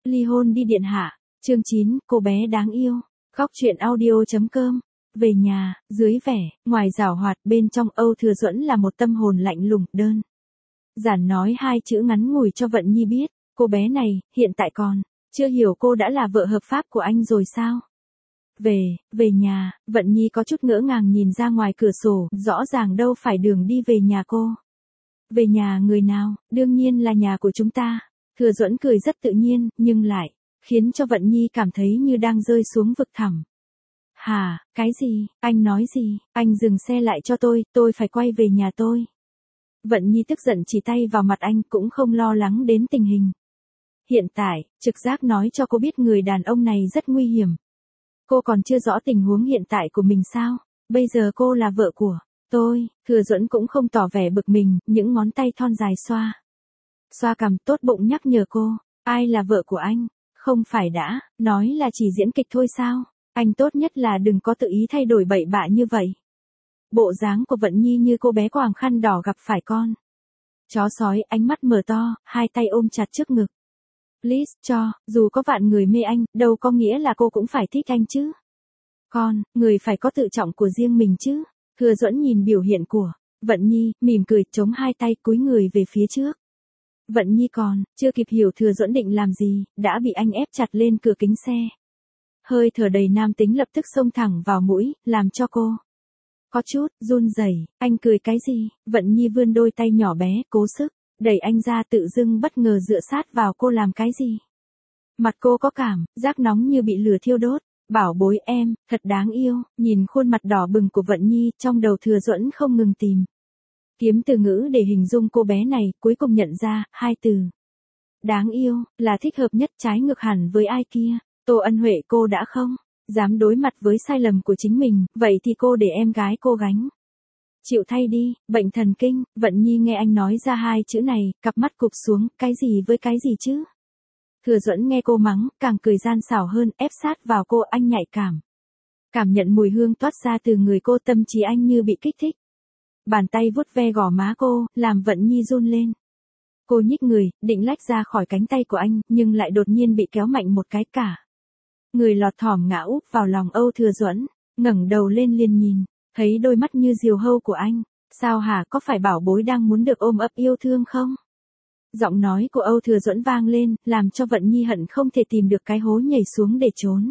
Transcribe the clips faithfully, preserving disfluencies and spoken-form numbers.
Ly hôn đi điện hạ. Chương chín, cô bé đáng yêu. Góc truyện audio.com. Về nhà, dưới vẻ, ngoài giảo hoạt, bên trong Âu Thừa Duẫn là một tâm hồn lạnh lùng, đơn giản nói hai chữ ngắn ngủi cho Vận Nhi biết, cô bé này, hiện tại còn chưa hiểu cô đã là vợ hợp pháp của anh rồi sao? Về, về nhà, Vận Nhi có chút ngỡ ngàng nhìn ra ngoài cửa sổ, rõ ràng đâu phải đường đi về nhà cô. Về nhà người nào, đương nhiên là nhà của chúng ta. Thừa Duẫn cười rất tự nhiên, nhưng lại khiến cho Vận Nhi cảm thấy như đang rơi xuống vực thẳm. Hả, cái gì, anh nói gì, anh dừng xe lại cho tôi, tôi phải quay về nhà tôi. Vận Nhi tức giận chỉ tay vào mặt anh, cũng không lo lắng đến tình hình. Hiện tại, trực giác nói cho cô biết người đàn ông này rất nguy hiểm. Cô còn chưa rõ tình huống hiện tại của mình sao, bây giờ cô là vợ của tôi. Thừa Duẫn cũng không tỏ vẻ bực mình, những ngón tay thon dài xoa. Xoa cằm, tốt bụng nhắc nhở cô, ai là vợ của anh, không phải đã, nói là chỉ diễn kịch thôi sao, anh tốt nhất là đừng có tự ý thay đổi bậy bạ như vậy. Bộ dáng của Vận Nhi như cô bé quàng khăn đỏ gặp phải con chó sói, ánh mắt mở to, hai tay ôm chặt trước ngực. Please, cho, dù có vạn người mê anh, đâu có nghĩa là cô cũng phải thích anh chứ. Con, người phải có tự trọng của riêng mình chứ. Thừa Duẫn nhìn biểu hiện của Vận Nhi, mỉm cười, chống hai tay cúi người về phía trước. Vận Nhi còn chưa kịp hiểu Thừa Duẫn định làm gì, đã bị anh ép chặt lên cửa kính xe. Hơi thở đầy nam tính lập tức xông thẳng vào mũi, làm cho cô có chút run rẩy. Anh cười cái gì? Vận Nhi vươn đôi tay nhỏ bé, cố sức đẩy anh ra, tự dưng bất ngờ dựa sát vào cô làm cái gì? Mặt cô có cảm giác nóng như bị lửa thiêu đốt. Bảo bối em, thật đáng yêu. Nhìn khuôn mặt đỏ bừng của Vận Nhi, trong đầu Thừa Duẫn không ngừng tìm kiếm từ ngữ để hình dung cô bé này, cuối cùng nhận ra hai từ đáng yêu là thích hợp nhất, trái ngược hẳn với ai kia. Tô Ân Huệ cô đã không dám đối mặt với sai lầm của chính mình, vậy thì cô để em gái cô gánh chịu thay đi. Bệnh thần kinh. Vận Nhi nghe anh nói ra hai chữ này, cặp mắt cụp xuống, cái gì với cái gì chứ? Thừa Duẫn nghe cô mắng, càng cười gian xảo hơn, ép sát vào cô, anh nhạy cảm cảm nhận mùi hương toát ra từ người cô, tâm trí anh như bị kích thích. Bàn tay vuốt ve gò má cô, làm Vận Nhi run lên. Cô nhích người, định lách ra khỏi cánh tay của anh, nhưng lại đột nhiên bị kéo mạnh một cái, cả người lọt thỏm ngã úp vào lòng Âu Thừa Duẫn. Ngẩng đầu lên liền nhìn thấy đôi mắt như diều hâu của anh. Sao hả, có phải bảo bối đang muốn được ôm ấp yêu thương không? Giọng nói của Âu Thừa Duẫn vang lên, làm cho Vận Nhi hận không thể tìm được cái hố nhảy xuống để trốn.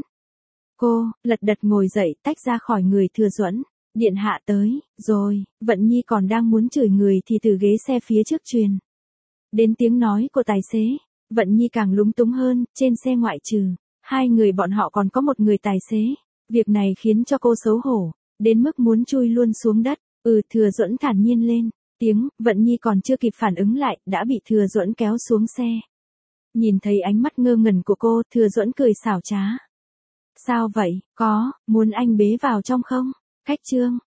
Cô lật đật ngồi dậy, tách ra khỏi người Thừa Duẫn. Điện hạ tới rồi. Vận Nhi còn đang muốn chửi người thì từ ghế xe phía trước truyền đến tiếng nói của tài xế. Vận Nhi càng lúng túng hơn, trên xe ngoại trừ hai người bọn họ còn có một người tài xế. Việc này khiến cho cô xấu hổ đến mức muốn chui luôn xuống đất. Ừ, Thừa Duẫn thản nhiên lên tiếng. Vận Nhi còn chưa kịp phản ứng lại, đã bị Thừa Duẫn kéo xuống xe. Nhìn thấy ánh mắt ngơ ngẩn của cô, Thừa Duẫn cười xảo trá. Sao vậy, có muốn anh bế vào trong không? Khách trương,